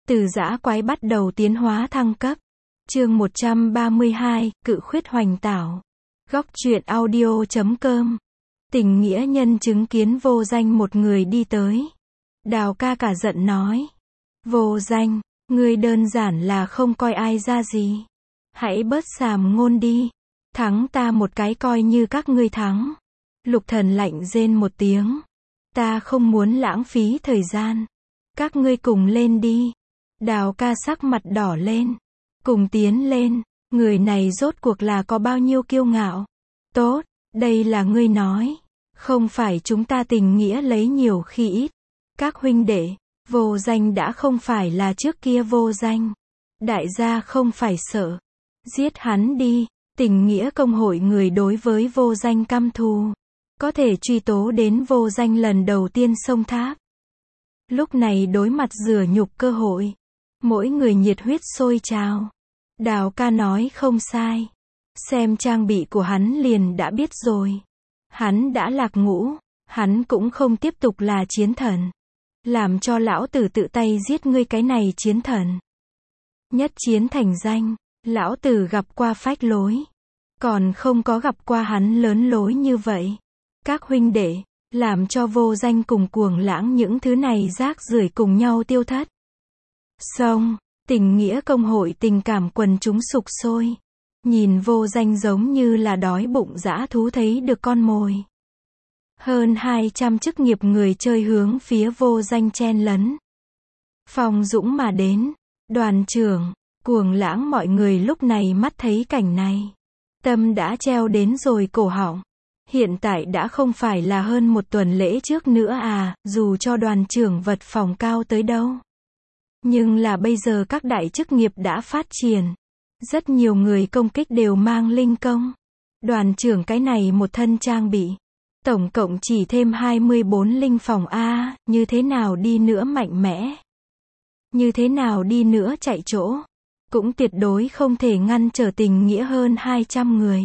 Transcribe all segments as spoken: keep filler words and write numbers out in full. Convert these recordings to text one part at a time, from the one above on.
Từ dã quái bắt đầu tiến hóa thăng cấp. Chương một trăm ba mươi hai, Cự khuyết hoành tảo. Góc truyện audio chấm com. Tình nghĩa nhân chứng kiến Vô Danh một người đi tới. Đào ca cả giận nói. Vô Danh, ngươi đơn giản là không coi ai ra gì. Hãy bớt sàm ngôn đi. Thắng ta một cái coi như các ngươi thắng. Lục Thần lạnh rên một tiếng. Ta không muốn lãng phí thời gian. Các ngươi cùng lên đi. Đào ca sắc mặt đỏ lên. Cùng tiến lên. Người này rốt cuộc là có bao nhiêu kiêu ngạo. Tốt, đây là ngươi nói. Không phải chúng ta tình nghĩa lấy nhiều khi ít. Các huynh đệ, Vô Danh đã không phải là trước kia Vô Danh. Đại gia không phải sợ. Giết hắn đi. Tình nghĩa công hội người đối với Vô Danh căm thù. Có thể truy tố đến Vô Danh lần đầu tiên xông tháp. Lúc này đối mặt rửa nhục cơ hội. Mỗi người nhiệt huyết sôi trào. Đào ca nói không sai. Xem trang bị của hắn liền đã biết rồi. Hắn đã lạc ngũ. Hắn cũng không tiếp tục là chiến thần. Làm cho lão tử tự tay giết ngươi cái này chiến thần. Nhất chiến thành danh. Lão tử gặp qua phách lối. Còn không có gặp qua hắn lớn lối như vậy. Các huynh đệ, làm cho Vô Danh cùng Cuồng Lãng những thứ này rác rưởi cùng nhau tiêu thất. Xong, tình nghĩa công hội tình cảm quần chúng sục sôi. Nhìn Vô Danh giống như là đói bụng dã thú thấy được con mồi. Hơn hai trăm chức nghiệp người chơi hướng phía Vô Danh chen lấn. Phong dũng mà đến. Đoàn trưởng, Cuồng Lãng mọi người lúc này mắt thấy cảnh này. Tâm đã treo đến rồi cổ họng. Hiện tại đã không phải là hơn một tuần lễ trước nữa à, dù cho đoàn trưởng vật phòng cao tới đâu. Nhưng là bây giờ các đại chức nghiệp đã phát triển. Rất nhiều người công kích đều mang linh công. Đoàn trưởng cái này một thân trang bị. Tổng cộng chỉ thêm hai mươi bốn linh phòng A, như thế nào đi nữa mạnh mẽ. Như thế nào đi nữa chạy chỗ. Cũng tuyệt đối không thể ngăn trở tình nghĩa hơn hai trăm người.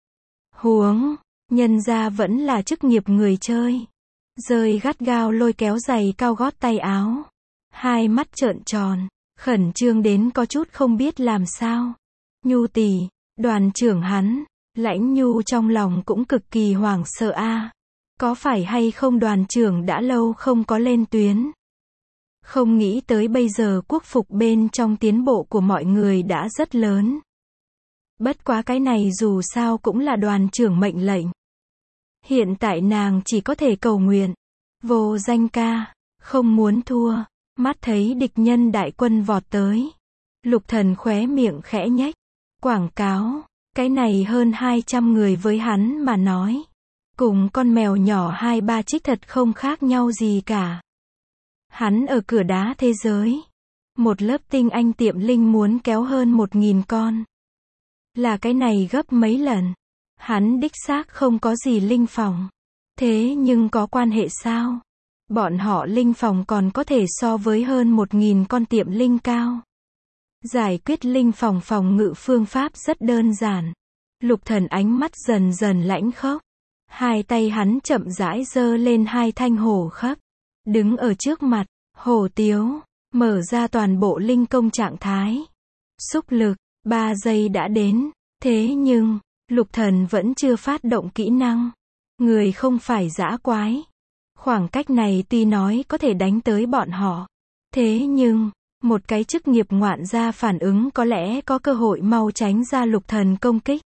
Huống, nhân ra vẫn là chức nghiệp người chơi. Rơi gắt gao lôi kéo giày cao gót tay áo. Hai mắt trợn tròn, khẩn trương đến có chút không biết làm sao. Nhu tỷ, đoàn trưởng hắn, Lãnh Nhu trong lòng cũng cực kỳ hoảng sợ a. Có phải hay không đoàn trưởng đã lâu không có lên tuyến. Không nghĩ tới bây giờ quốc phục bên trong tiến bộ của mọi người đã rất lớn. Bất quá cái này dù sao cũng là đoàn trưởng mệnh lệnh. Hiện tại nàng chỉ có thể cầu nguyện. Vô Danh ca, không muốn thua. Mắt thấy địch nhân đại quân vọt tới. Lục Thần khóe miệng khẽ nhếch. Quảng cáo, cái này hơn hai trăm người với hắn mà nói. Cùng con mèo nhỏ hai ba trích thật không khác nhau gì cả. Hắn ở cửa đá thế giới. Một lớp tinh anh tiệm linh muốn kéo hơn một nghìn con. Là cái này gấp mấy lần. Hắn đích xác không có gì linh phòng. Thế nhưng có quan hệ sao? Bọn họ linh phòng còn có thể so với hơn một nghìn con tiệm linh cao. Giải quyết linh phòng phòng ngự phương pháp rất đơn giản. Lục Thần ánh mắt dần dần lãnh khốc. Hai tay hắn chậm rãi giơ lên hai thanh hổ khắp. Đứng ở trước mặt, hổ tiếu, mở ra toàn bộ linh công trạng thái. Xúc lực, ba giây đã đến. Thế nhưng, Lục Thần vẫn chưa phát động kỹ năng. Người không phải dã quái. Khoảng cách này tuy nói có thể đánh tới bọn họ. Thế nhưng, một cái chức nghiệp ngoạn gia phản ứng có lẽ có cơ hội mau tránh ra Lục Thần công kích.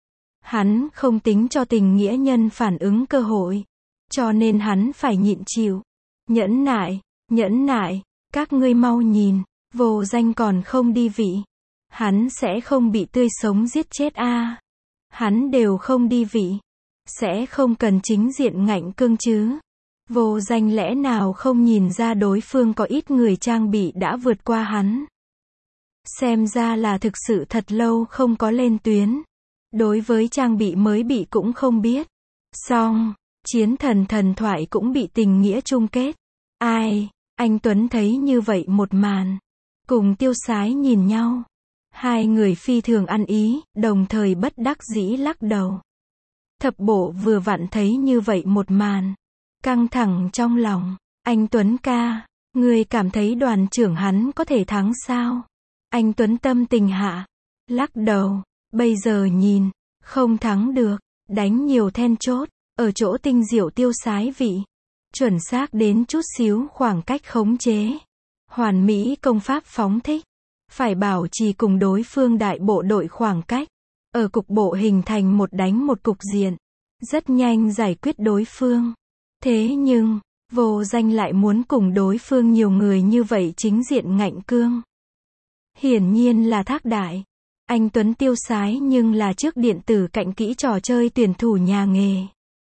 Hắn không tính cho tình nghĩa nhân phản ứng cơ hội. Cho nên hắn phải nhịn chịu. Nhẫn nại, nhẫn nại, các ngươi mau nhìn, Vô Danh còn không đi vị. Hắn sẽ không bị tươi sống giết chết a. À. Hắn đều không đi vị. Sẽ không cần chính diện ngạnh cương chứ. Vô Danh lẽ nào không nhìn ra đối phương có ít người trang bị đã vượt qua hắn. Xem ra là thực sự thật lâu không có lên tuyến. Đối với trang bị mới bị cũng không biết. Xong, chiến thần thần thoại cũng bị tình nghĩa chung kết. Ai, anh Tuấn thấy như vậy một màn. Cùng Tiêu Sái nhìn nhau. Hai người phi thường ăn ý, đồng thời bất đắc dĩ lắc đầu. Thập bộ vừa vặn thấy như vậy một màn. Căng thẳng trong lòng. Anh Tuấn ca, Ngươi cảm thấy đoàn trưởng hắn có thể thắng sao? Anh Tuấn tâm tình hạ. Lắc đầu. Bây giờ nhìn. Không thắng được. Đánh nhiều then chốt. Ở chỗ tinh diệu tiêu sái vị. Chuẩn xác đến chút xíu khoảng cách khống chế. Hoàn mỹ công pháp phóng thích. Phải bảo trì cùng đối phương đại bộ đội khoảng cách. Ở cục bộ hình thành một đánh một cục diện. Rất nhanh giải quyết đối phương. Thế nhưng, Vô Danh lại muốn cùng đối phương nhiều người như vậy chính diện ngạnh cương. Hiển nhiên là thác đại. Anh Tuấn tiêu sái nhưng là trước điện tử cạnh kỹ trò chơi tuyển thủ nhà nghề.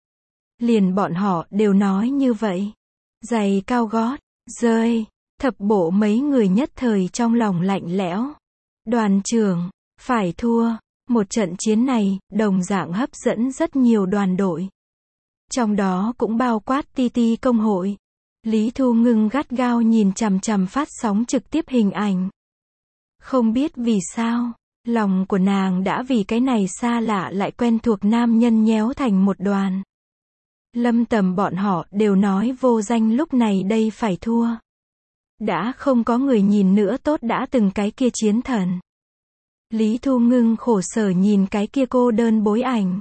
Liền bọn họ đều nói như vậy. Giày cao gót, rơi, thập bộ mấy người nhất thời trong lòng lạnh lẽo. Đoàn trưởng, phải thua. Một trận chiến này, đồng dạng hấp dẫn rất nhiều đoàn đội. Trong đó cũng bao quát tê tê công hội. Lý Thu Ngưng gắt gao nhìn chằm chằm phát sóng trực tiếp hình ảnh. Không biết vì sao, lòng của nàng đã vì cái này xa lạ lại quen thuộc nam nhân nhéo thành một đoàn. Lâm Tầm bọn họ đều nói Vô Danh lúc này đây phải thua. Đã không có người nhìn nữa tốt đã từng cái kia chiến thần. Lý Thu Ngưng khổ sở nhìn cái kia cô đơn bối ảnh.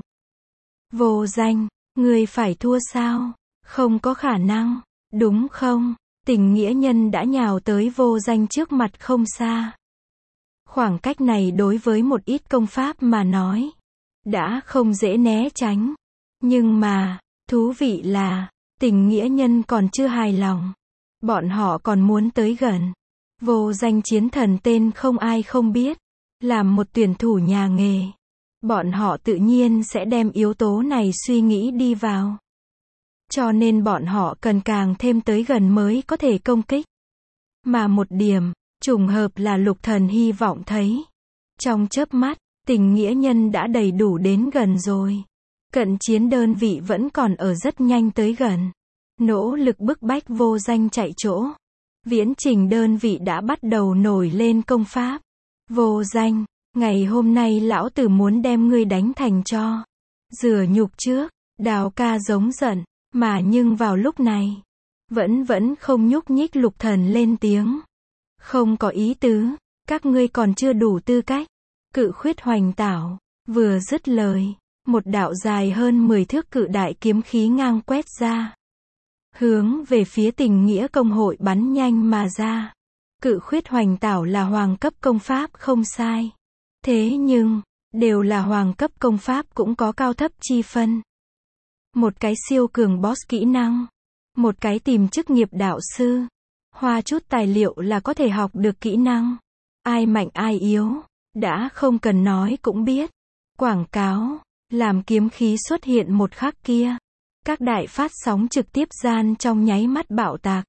Vô Danh, ngươi phải thua sao? Không có khả năng, đúng không? Tình nghĩa nhân đã nhào tới Vô Danh trước mặt không xa. Khoảng cách này đối với một ít công pháp mà nói, đã không dễ né tránh. Nhưng mà, thú vị là, tình nghĩa nhân còn chưa hài lòng. Bọn họ còn muốn tới gần. Vô Danh chiến thần tên không ai không biết. Làm một tuyển thủ nhà nghề. Bọn họ tự nhiên sẽ đem yếu tố này suy nghĩ đi vào. Cho nên bọn họ cần càng thêm tới gần mới có thể công kích. Mà một điểm, trùng hợp là Lục Thần hy vọng thấy. Trong chớp mắt, tình nghĩa nhân đã đầy đủ đến gần rồi. Cận chiến đơn vị vẫn còn ở rất nhanh tới gần. Nỗ lực bức bách Vô Danh chạy chỗ. Viễn trình đơn vị đã bắt đầu nổi lên công pháp. Vô Danh, ngày hôm nay lão tử muốn đem ngươi đánh thành cho. Rửa nhục trước, Đào ca giống giận, mà nhưng vào lúc này, vẫn vẫn không nhúc nhích Lục Thần lên tiếng. Không có ý tứ, các ngươi còn chưa đủ tư cách. Cự khuyết hoành tảo, vừa dứt lời, một đạo dài hơn mười thước cự đại kiếm khí ngang quét ra. Hướng về phía tình nghĩa công hội bắn nhanh mà ra. Cự khuyết hoành tảo là hoàng cấp công pháp không sai. Thế nhưng, đều là hoàng cấp công pháp cũng có cao thấp chi phân. Một cái siêu cường boss kỹ năng. Một cái tìm chức nghiệp đạo sư. Hoa chút tài liệu là có thể học được kỹ năng. Ai mạnh ai yếu, đã không cần nói cũng biết. Quảng cáo, làm kiếm khí xuất hiện một khắc kia. Các đại phát sóng trực tiếp gian trong nháy mắt bạo tạc.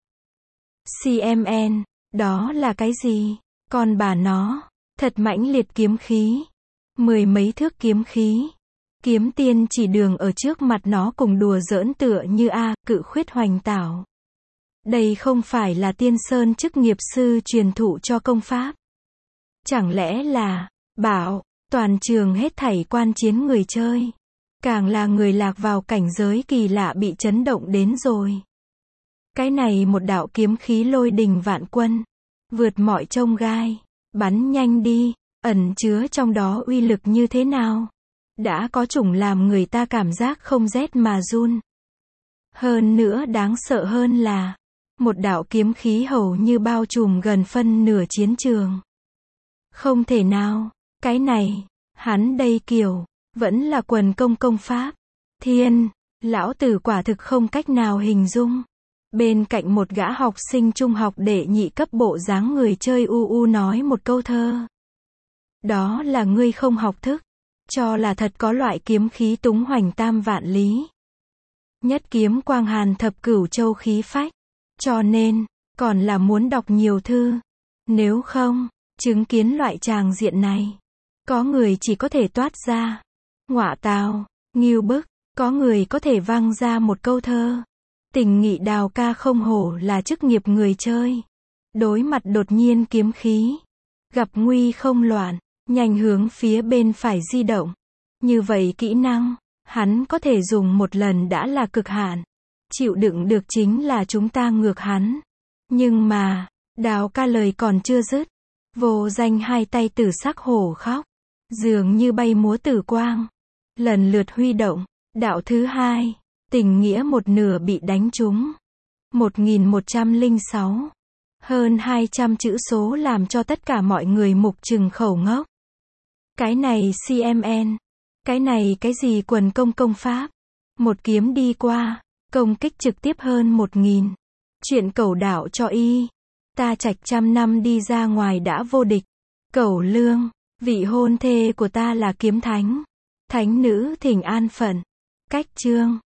xê em en, đó là cái gì? Còn bà nó, thật mãnh liệt kiếm khí. Mười mấy thước kiếm khí. Kiếm tiên chỉ đường ở trước mặt nó cùng đùa giỡn tựa như a, cự khuyết hoành tảo. Đây không phải là tiên sơn chức nghiệp sư truyền thụ cho công pháp. Chẳng lẽ là, bảo, toàn trường hết thảy quan chiến người chơi. Càng là người lạc vào cảnh giới kỳ lạ bị chấn động đến rồi. Cái này một đạo kiếm khí lôi đình vạn quân. Vượt mọi chông gai. Bắn nhanh đi. Ẩn chứa trong đó uy lực như thế nào? Đã có chủng làm người ta cảm giác không rét mà run. Hơn nữa đáng sợ hơn là, một đạo kiếm khí hầu như bao trùm gần phân nửa chiến trường. Không thể nào, cái này, hắn đây kiểu, vẫn là quần công công pháp. Thiên, lão tử quả thực không cách nào hình dung. Bên cạnh một gã học sinh trung học đệ nhị cấp bộ dáng người chơi u u nói một câu thơ. Đó là ngươi không học thức, cho là thật có loại kiếm khí túng hoành tam vạn lý. Nhất kiếm quang hàn thập cửu châu khí phách. Cho nên, còn là muốn đọc nhiều thư. Nếu không, chứng kiến loại tràng diện này, có người chỉ có thể toát ra. Ngọa tào, nghiêu bức, có người có thể vang ra một câu thơ. Tình nghị Đào ca không hổ là chức nghiệp người chơi. Đối mặt đột nhiên kiếm khí. Gặp nguy không loạn, nhanh hướng phía bên phải di động. Như vậy kỹ năng, hắn có thể dùng một lần đã là cực hạn. Chịu đựng được chính là chúng ta ngược hắn. Nhưng mà, Đào ca lời còn chưa dứt. Vô danh hai tay tử sắc hổ khóc. Dường như bay múa tử quang. Lần lượt huy động. Đạo thứ hai. Tình nghĩa một nửa bị đánh trúng. một nghìn một trăm lẻ sáu. Hơn hai trăm chữ số làm cho tất cả mọi người mục trừng khẩu ngốc. Cái này xê em en. Cái này cái gì quần công công pháp. Một kiếm đi qua. Công kích trực tiếp hơn một nghìn. Chuyện cẩu đạo cho y. Ta trạch trăm năm đi ra ngoài đã vô địch. Cẩu lương. Vị hôn thê của ta là kiếm thánh. Thánh nữ thỉnh an phận. Cách chương.